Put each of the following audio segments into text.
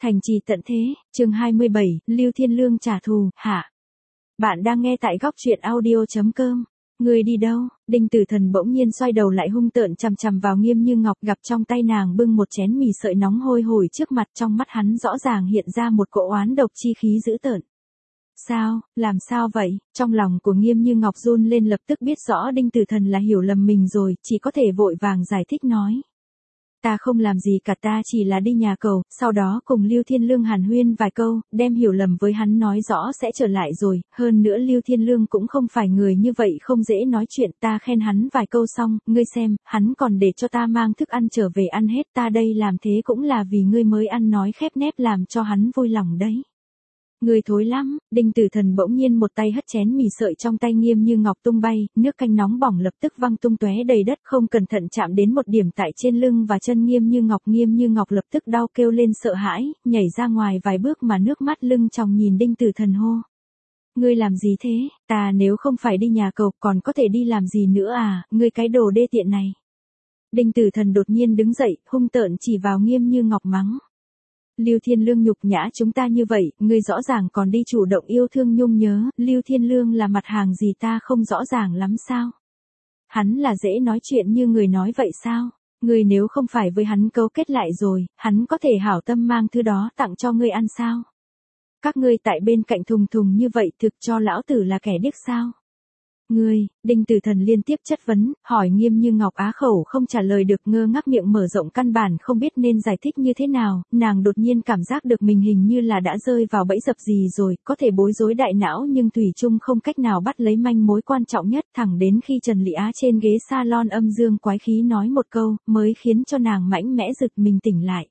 Thành trì tận thế, chương 27, Lưu Thiên Lương trả thù, hạ. Bạn đang nghe tại góc truyện audio.com. Người đi đâu? Đinh Tử Thần bỗng nhiên xoay đầu lại hung tợn chằm chằm vào Nghiêm Như Ngọc, gặp trong tay nàng bưng một chén mì sợi nóng hôi hổi trước mặt, trong mắt hắn rõ ràng hiện ra một cỗ oán độc chi khí dữ tợn. Sao, làm sao vậy? Trong lòng của Nghiêm Như Ngọc run lên, lập tức biết rõ Đinh Tử Thần là hiểu lầm mình rồi, chỉ có thể vội vàng giải thích nói. Ta không làm gì cả, ta chỉ là đi nhà cầu, sau đó cùng Lưu Thiên Lương hàn huyên vài câu, đem hiểu lầm với hắn nói rõ sẽ trở lại rồi, hơn nữa Lưu Thiên Lương cũng không phải người như vậy không dễ nói chuyện, ta khen hắn vài câu xong, ngươi xem, hắn còn để cho ta mang thức ăn trở về ăn hết, ta đây làm thế cũng là vì ngươi mới ăn nói khép nép làm cho hắn vui lòng đấy. Người thối lắm. Đinh Tử Thần bỗng nhiên một tay hất chén mì sợi trong tay Nghiêm Như Ngọc tung bay, nước canh nóng bỏng lập tức văng tung tóe đầy đất, không cẩn thận chạm đến một điểm tại trên lưng và chân Nghiêm Như Ngọc lập tức đau kêu lên sợ hãi, nhảy ra ngoài vài bước mà nước mắt lưng tròng nhìn Đinh Tử Thần hô. Ngươi làm gì thế? Ta nếu không phải đi nhà cầu còn có thể đi làm gì nữa à, ngươi cái đồ đê tiện này. Đinh Tử Thần đột nhiên đứng dậy, hung tợn chỉ vào Nghiêm Như Ngọc mắng. Lưu Thiên Lương nhục nhã chúng ta như vậy, ngươi rõ ràng còn đi chủ động yêu thương nhung nhớ, Lưu Thiên Lương là mặt hàng gì ta không rõ ràng lắm sao? Hắn là dễ nói chuyện như người nói vậy sao? Ngươi nếu không phải với hắn cấu kết lại rồi, hắn có thể hảo tâm mang thứ đó tặng cho ngươi ăn sao? Các ngươi tại bên cạnh thùng thùng như vậy thực cho lão tử là kẻ điếc sao? Ngươi, Đinh Tử Thần liên tiếp chất vấn, hỏi Nghiêm Như Ngọc á khẩu không trả lời được, ngơ ngác miệng mở rộng căn bản không biết nên giải thích như thế nào, nàng đột nhiên cảm giác được mình hình như là đã rơi vào bẫy dập gì rồi, có thể bối rối đại não nhưng thủy chung không cách nào bắt lấy manh mối quan trọng nhất, thẳng đến khi Trần Lị Á trên ghế salon âm dương quái khí nói một câu, mới khiến cho nàng mãnh mẽ giật mình tỉnh lại.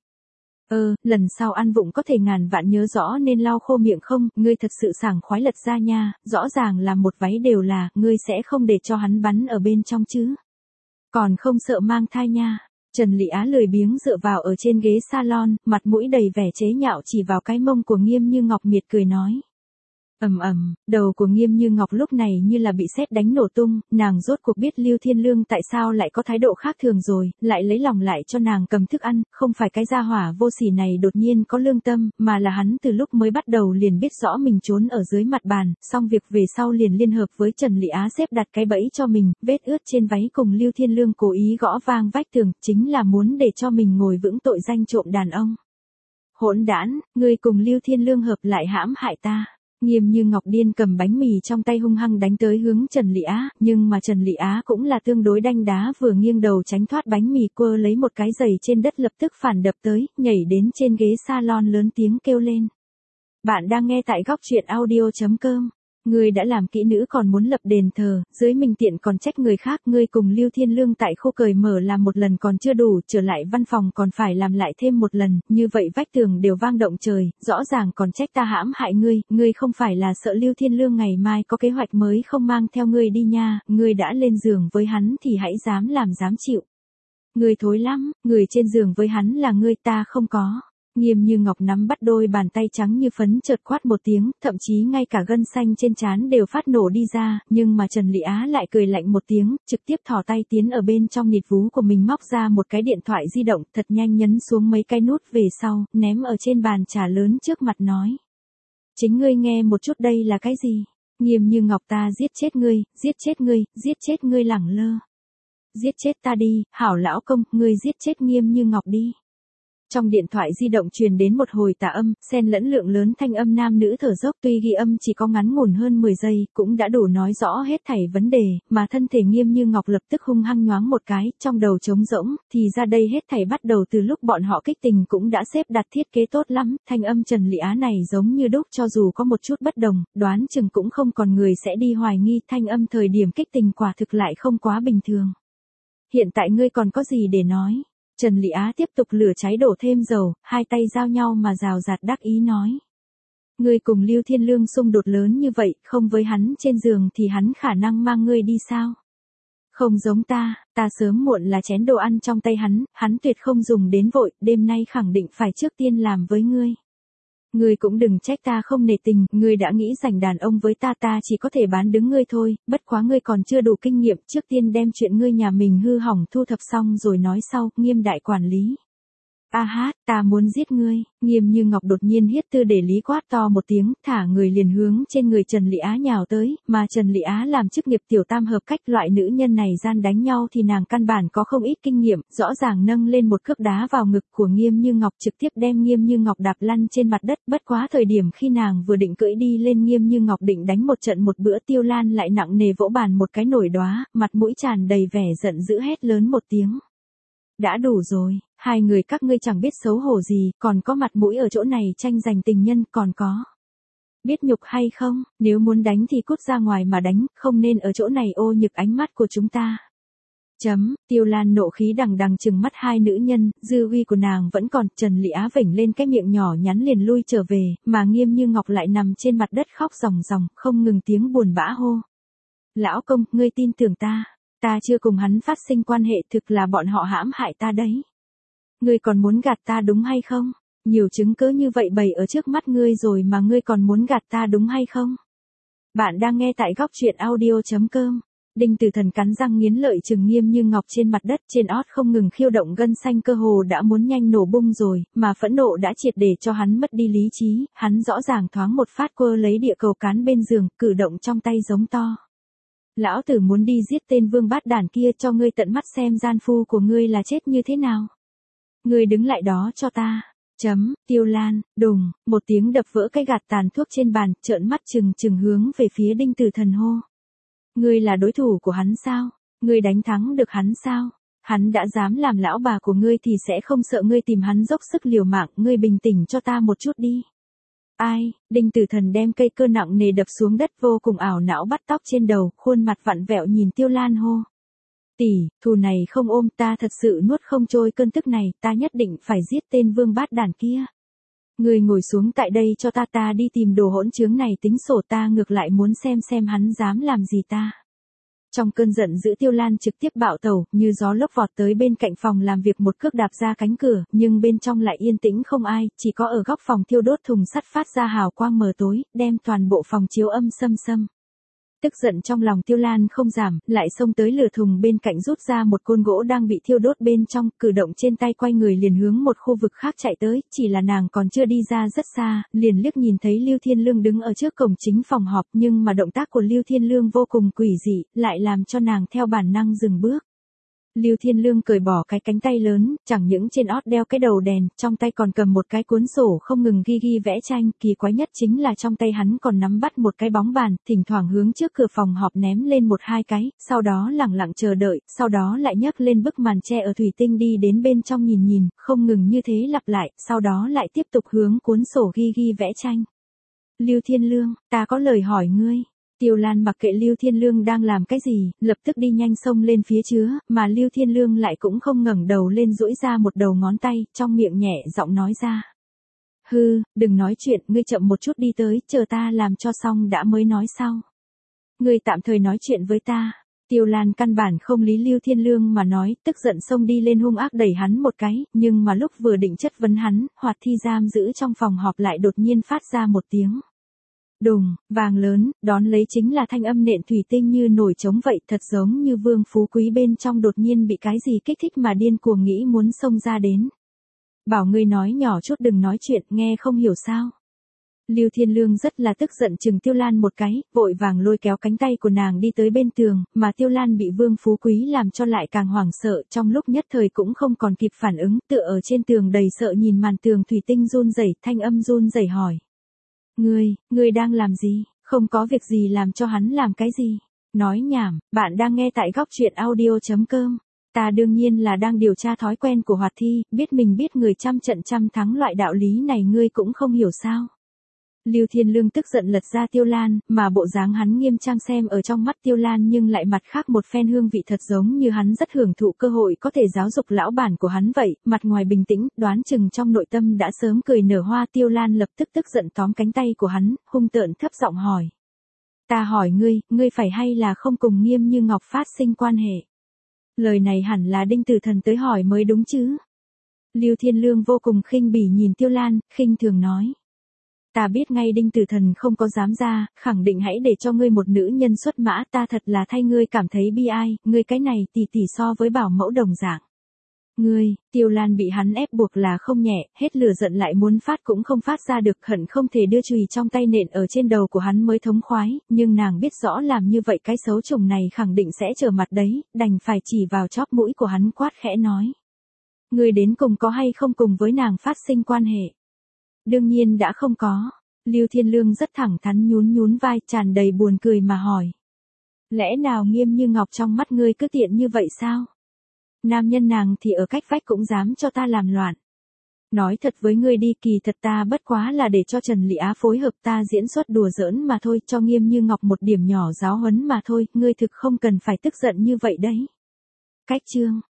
Lần sau ăn vụng có thể ngàn vạn nhớ rõ nên lau khô miệng không, ngươi thật sự sảng khoái lật ra nha, rõ ràng là một váy đều là, ngươi sẽ không để cho hắn bắn ở bên trong chứ. Còn không sợ mang thai nha. Trần Lị Á lười biếng dựa vào ở trên ghế salon, mặt mũi đầy vẻ chế nhạo chỉ vào cái mông của Nghiêm Như Ngọc miệt cười nói. Đầu của Nghiêm Như Ngọc lúc này như là bị sét đánh nổ tung, nàng rốt cuộc biết Lưu Thiên Lương tại sao lại có thái độ khác thường rồi, lại lấy lòng lại cho nàng cầm thức ăn, không phải cái gia hỏa vô sỉ này đột nhiên có lương tâm, mà là hắn từ lúc mới bắt đầu liền biết rõ mình trốn ở dưới mặt bàn, xong việc về sau liền liên hợp với Trần Lị Á xếp đặt cái bẫy cho mình, vết ướt trên váy cùng Lưu Thiên Lương cố ý gõ vang vách tường, chính là muốn để cho mình ngồi vững tội danh trộm đàn ông. Hỗn đản, ngươi cùng Lưu Thiên Lương hợp lại hãm hại ta. Nghiêm Như Ngọc điên cầm bánh mì trong tay hung hăng đánh tới hướng Trần Lị Á, nhưng mà Trần Lị Á cũng là tương đối đanh đá, vừa nghiêng đầu tránh thoát bánh mì, quơ lấy một cái giày trên đất lập tức phản đập tới, nhảy đến trên ghế salon lớn tiếng kêu lên. Bạn đang nghe tại góc truyện audio.com. Ngươi đã làm kỹ nữ còn muốn lập đền thờ, dưới mình tiện còn trách người khác, ngươi cùng Lưu Thiên Lương tại khu cởi mở làm một lần còn chưa đủ, trở lại văn phòng còn phải làm lại thêm một lần, như vậy vách tường đều vang động trời, rõ ràng còn trách ta hãm hại ngươi không phải là sợ Lưu Thiên Lương ngày mai có kế hoạch mới không mang theo ngươi đi nha, ngươi đã lên giường với hắn thì hãy dám làm dám chịu. Ngươi thối lắm, người trên giường với hắn là ngươi, ta không có. Nghiêm Như Ngọc nắm bắt đôi bàn tay trắng như phấn chợt quát một tiếng, thậm chí ngay cả gân xanh trên trán đều phát nổ đi ra, nhưng mà Trần Lị Á lại cười lạnh một tiếng, trực tiếp thò tay tiến ở bên trong nịt vú của mình móc ra một cái điện thoại di động, thật nhanh nhấn xuống mấy cái nút về sau, ném ở trên bàn trà lớn trước mặt nói. Chính ngươi nghe một chút đây là cái gì? Nghiêm Như Ngọc, ta giết chết ngươi lẳng lơ. Giết chết ta đi, hảo lão công, ngươi giết chết Nghiêm Như Ngọc đi. Trong điện thoại di động truyền đến một hồi tà âm, xen lẫn lượng lớn thanh âm nam nữ thở dốc, tuy ghi âm chỉ có ngắn ngủn hơn 10 giây, cũng đã đủ nói rõ hết thảy vấn đề, mà thân thể Nghiêm Như Ngọc lập tức hung hăng nhoáng một cái, trong đầu trống rỗng, thì ra đây hết thảy bắt đầu từ lúc bọn họ kích tình cũng đã xếp đặt thiết kế tốt lắm, thanh âm Trần Lị Á này giống như đúc, cho dù có một chút bất đồng, đoán chừng cũng không còn người sẽ đi hoài nghi, thanh âm thời điểm kích tình quả thực lại không quá bình thường. Hiện tại ngươi còn có gì để nói? Trần Lị Á tiếp tục lửa cháy đổ thêm dầu, hai tay giao nhau mà rào rạt đắc ý nói. Ngươi cùng Lưu Thiên Lương xung đột lớn như vậy, không với hắn trên giường thì hắn khả năng mang ngươi đi sao? Không giống ta sớm muộn là chén đồ ăn trong tay hắn tuyệt không dùng đến vội, đêm nay khẳng định phải trước tiên làm với ngươi. Ngươi cũng đừng trách ta không nể tình, ngươi đã nghĩ giành đàn ông với ta chỉ có thể bán đứng ngươi thôi, bất quá ngươi còn chưa đủ kinh nghiệm, trước tiên đem chuyện ngươi nhà mình hư hỏng thu thập xong rồi nói sau, Nghiêm đại quản lý. A hát, ta muốn giết ngươi, Nghiêm Như Ngọc đột nhiên hiết tư để lý quát to một tiếng, thả người liền hướng trên người Trần Lị Á nhào tới, mà Trần Lị Á làm chức nghiệp tiểu tam hợp cách, loại nữ nhân này gian đánh nhau thì nàng căn bản có không ít kinh nghiệm, rõ ràng nâng lên một cước đá vào ngực của Nghiêm Như Ngọc, trực tiếp đem Nghiêm Như Ngọc đạp lăn trên mặt đất. Bất quá thời điểm khi nàng vừa định cưỡi đi lên Nghiêm Như Ngọc định đánh một trận một bữa, Tiêu Lan lại nặng nề vỗ bàn một cái nổi đóa, mặt mũi tràn đầy vẻ giận dữ hét lớn một tiếng. Đã đủ rồi, hai người các ngươi chẳng biết xấu hổ gì, còn có mặt mũi ở chỗ này tranh giành tình nhân, còn có biết nhục hay không, nếu muốn đánh thì cút ra ngoài mà đánh, không nên ở chỗ này ô nhực ánh mắt của chúng ta. Tiêu Lan nộ khí đằng đằng trừng mắt hai nữ nhân, dư uy của nàng vẫn còn. Trần Lị Á vểnh lên cái miệng nhỏ nhắn liền lui trở về, mà Nghiêm Như Ngọc lại nằm trên mặt đất khóc ròng ròng, không ngừng tiếng buồn bã hô. Lão công, ngươi tin tưởng ta. Ta chưa cùng hắn phát sinh quan hệ, thực là bọn họ hãm hại ta đấy. Ngươi còn muốn gạt ta đúng hay không? Nhiều chứng cứ như vậy bày ở trước mắt ngươi rồi mà ngươi còn muốn gạt ta đúng hay không? Bạn đang nghe tại góc truyện audio.com. Đinh Tử Thần cắn răng nghiến lợi trừng Nghiêm Như Ngọc trên mặt đất, trên ót không ngừng khiêu động gân xanh, cơ hồ đã muốn nhanh nổ bung rồi, mà phẫn nộ đã triệt để cho hắn mất đi lý trí, hắn rõ ràng thoáng một phát quơ lấy địa cầu cán bên giường, cử động trong tay giống to. Lão tử muốn đi giết tên vương bát đản kia, cho ngươi tận mắt xem gian phu của ngươi là chết như thế nào. Ngươi đứng lại đó cho ta. Tiêu Lan, đùng, một tiếng đập vỡ cái gạt tàn thuốc trên bàn, trợn mắt trừng trừng hướng về phía Đinh Tử Thần hô. Ngươi là đối thủ của hắn sao? Ngươi đánh thắng được hắn sao? Hắn đã dám làm lão bà của ngươi thì sẽ không sợ ngươi tìm hắn dốc sức liều mạng, ngươi bình tĩnh cho ta một chút đi. Ai? Đinh Tử Thần đem cây cơ nặng nề đập xuống đất, vô cùng ảo não bắt tóc trên đầu, khuôn mặt vặn vẹo nhìn Tiêu Lan hô. Tỷ, thù này không ôm, ta thật sự nuốt không trôi cơn tức này, ta nhất định phải giết tên vương bát đản kia. Ngươi ngồi xuống tại đây cho ta, ta đi tìm đồ hỗn trướng này tính sổ, ta ngược lại muốn xem hắn dám làm gì ta. Trong cơn giận dữ Tiêu Lan trực tiếp bạo tẩu, như gió lốc vọt tới bên cạnh phòng làm việc, một cước đạp ra cánh cửa, nhưng bên trong lại yên tĩnh không ai, chỉ có ở góc phòng thiêu đốt thùng sắt phát ra hào quang mờ tối, đem toàn bộ phòng chiếu âm sâm sâm. Tức giận trong lòng Tiêu Lan không giảm, lại xông tới lửa thùng bên cạnh rút ra một côn gỗ đang bị thiêu đốt bên trong, cử động trên tay quay người liền hướng một khu vực khác chạy tới, chỉ là nàng còn chưa đi ra rất xa, liền liếc nhìn thấy Lưu Thiên Lương đứng ở trước cổng chính phòng họp, nhưng mà động tác của Lưu Thiên Lương vô cùng quỷ dị, lại làm cho nàng theo bản năng dừng bước. Lưu Thiên Lương cởi bỏ cái cánh tay lớn, chẳng những trên ót đeo cái đầu đèn, trong tay còn cầm một cái cuốn sổ không ngừng ghi vẽ tranh, kỳ quái nhất chính là trong tay hắn còn nắm bắt một cái bóng bàn, thỉnh thoảng hướng trước cửa phòng họp ném lên một hai cái, sau đó lẳng lặng chờ đợi, sau đó lại nhấc lên bức màn che ở thủy tinh đi đến bên trong nhìn, không ngừng như thế lặp lại, sau đó lại tiếp tục hướng cuốn sổ ghi vẽ tranh. Lưu Thiên Lương, ta có lời hỏi ngươi. Tiêu Lan mặc kệ Lưu Thiên Lương đang làm cái gì, lập tức đi nhanh xông lên phía chứa, mà Lưu Thiên Lương lại cũng không ngẩng đầu lên, duỗi ra một đầu ngón tay, trong miệng nhẹ giọng nói ra. Hư, đừng nói chuyện, ngươi chậm một chút đi tới, chờ ta làm cho xong đã mới nói sau. Ngươi tạm thời nói chuyện với ta. Tiêu Lan căn bản không lý Lưu Thiên Lương mà nói, tức giận xông đi lên hung ác đẩy hắn một cái, nhưng mà lúc vừa định chất vấn hắn, hoạt thi giam giữ trong phòng họp lại đột nhiên phát ra một tiếng. Đùng, vàng lớn, đón lấy chính là thanh âm nện thủy tinh như nổi trống vậy, thật giống như Vương Phú Quý bên trong đột nhiên bị cái gì kích thích mà điên cuồng nghĩ muốn xông ra đến. Bảo ngươi nói nhỏ chút đừng nói chuyện, nghe không hiểu sao. Lưu Thiên Lương rất là tức giận chừng Tiêu Lan một cái, vội vàng lôi kéo cánh tay của nàng đi tới bên tường, mà Tiêu Lan bị Vương Phú Quý làm cho lại càng hoảng sợ, trong lúc nhất thời cũng không còn kịp phản ứng, tựa ở trên tường đầy sợ nhìn màn tường thủy tinh run rẩy, thanh âm run rẩy hỏi. Ngươi đang làm gì? Không có việc gì, làm cho hắn làm cái gì? Nói nhảm, bạn đang nghe tại góc truyện audio.com. Ta đương nhiên là đang điều tra thói quen của Hoạt Thi, biết mình biết người trăm trận trăm thắng, loại đạo lý này ngươi cũng không hiểu sao? Lưu Thiên Lương tức giận lật ra Tiêu Lan, mà bộ dáng hắn nghiêm trang xem ở trong mắt Tiêu Lan nhưng lại mặt khác một phen hương vị, thật giống như hắn rất hưởng thụ cơ hội có thể giáo dục lão bản của hắn vậy, mặt ngoài bình tĩnh, đoán chừng trong nội tâm đã sớm cười nở hoa. Tiêu Lan lập tức tức giận tóm cánh tay của hắn, hung tợn thấp giọng hỏi. Ta hỏi ngươi phải hay là không cùng Nghiêm Như Ngọc phát sinh quan hệ? Lời này hẳn là Đinh Tử Thần tới hỏi mới đúng chứ? Lưu Thiên Lương vô cùng khinh bỉ nhìn Tiêu Lan, khinh thường nói. Ta biết ngay Đinh Tử Thần không có dám ra, khẳng định hãy để cho ngươi một nữ nhân xuất mã, ta thật là thay ngươi cảm thấy bi ai, ngươi cái này tỷ tỷ so với bảo mẫu đồng dạng. Ngươi, Tiêu Lan bị hắn ép buộc là không nhẹ, hết lửa giận lại muốn phát cũng không phát ra được, hận không thể đưa chùy trong tay nện ở trên đầu của hắn mới thống khoái, nhưng nàng biết rõ làm như vậy cái xấu chồng này khẳng định sẽ trở mặt đấy, đành phải chỉ vào chóp mũi của hắn quát khẽ nói. Ngươi đến cùng có hay không cùng với nàng phát sinh quan hệ? Đương nhiên đã không có. Lưu Thiên Lương rất thẳng thắn nhún nhún vai, tràn đầy buồn cười mà hỏi. Lẽ nào Nghiêm Như Ngọc trong mắt ngươi cứ tiện như vậy sao? Nam nhân nàng thì ở cách vách cũng dám cho ta làm loạn. Nói thật với ngươi đi, kỳ thật ta bất quá là để cho Trần Lị Á phối hợp ta diễn xuất đùa giỡn mà thôi, cho Nghiêm Như Ngọc một điểm nhỏ giáo huấn mà thôi, ngươi thực không cần phải tức giận như vậy đấy. Cách chương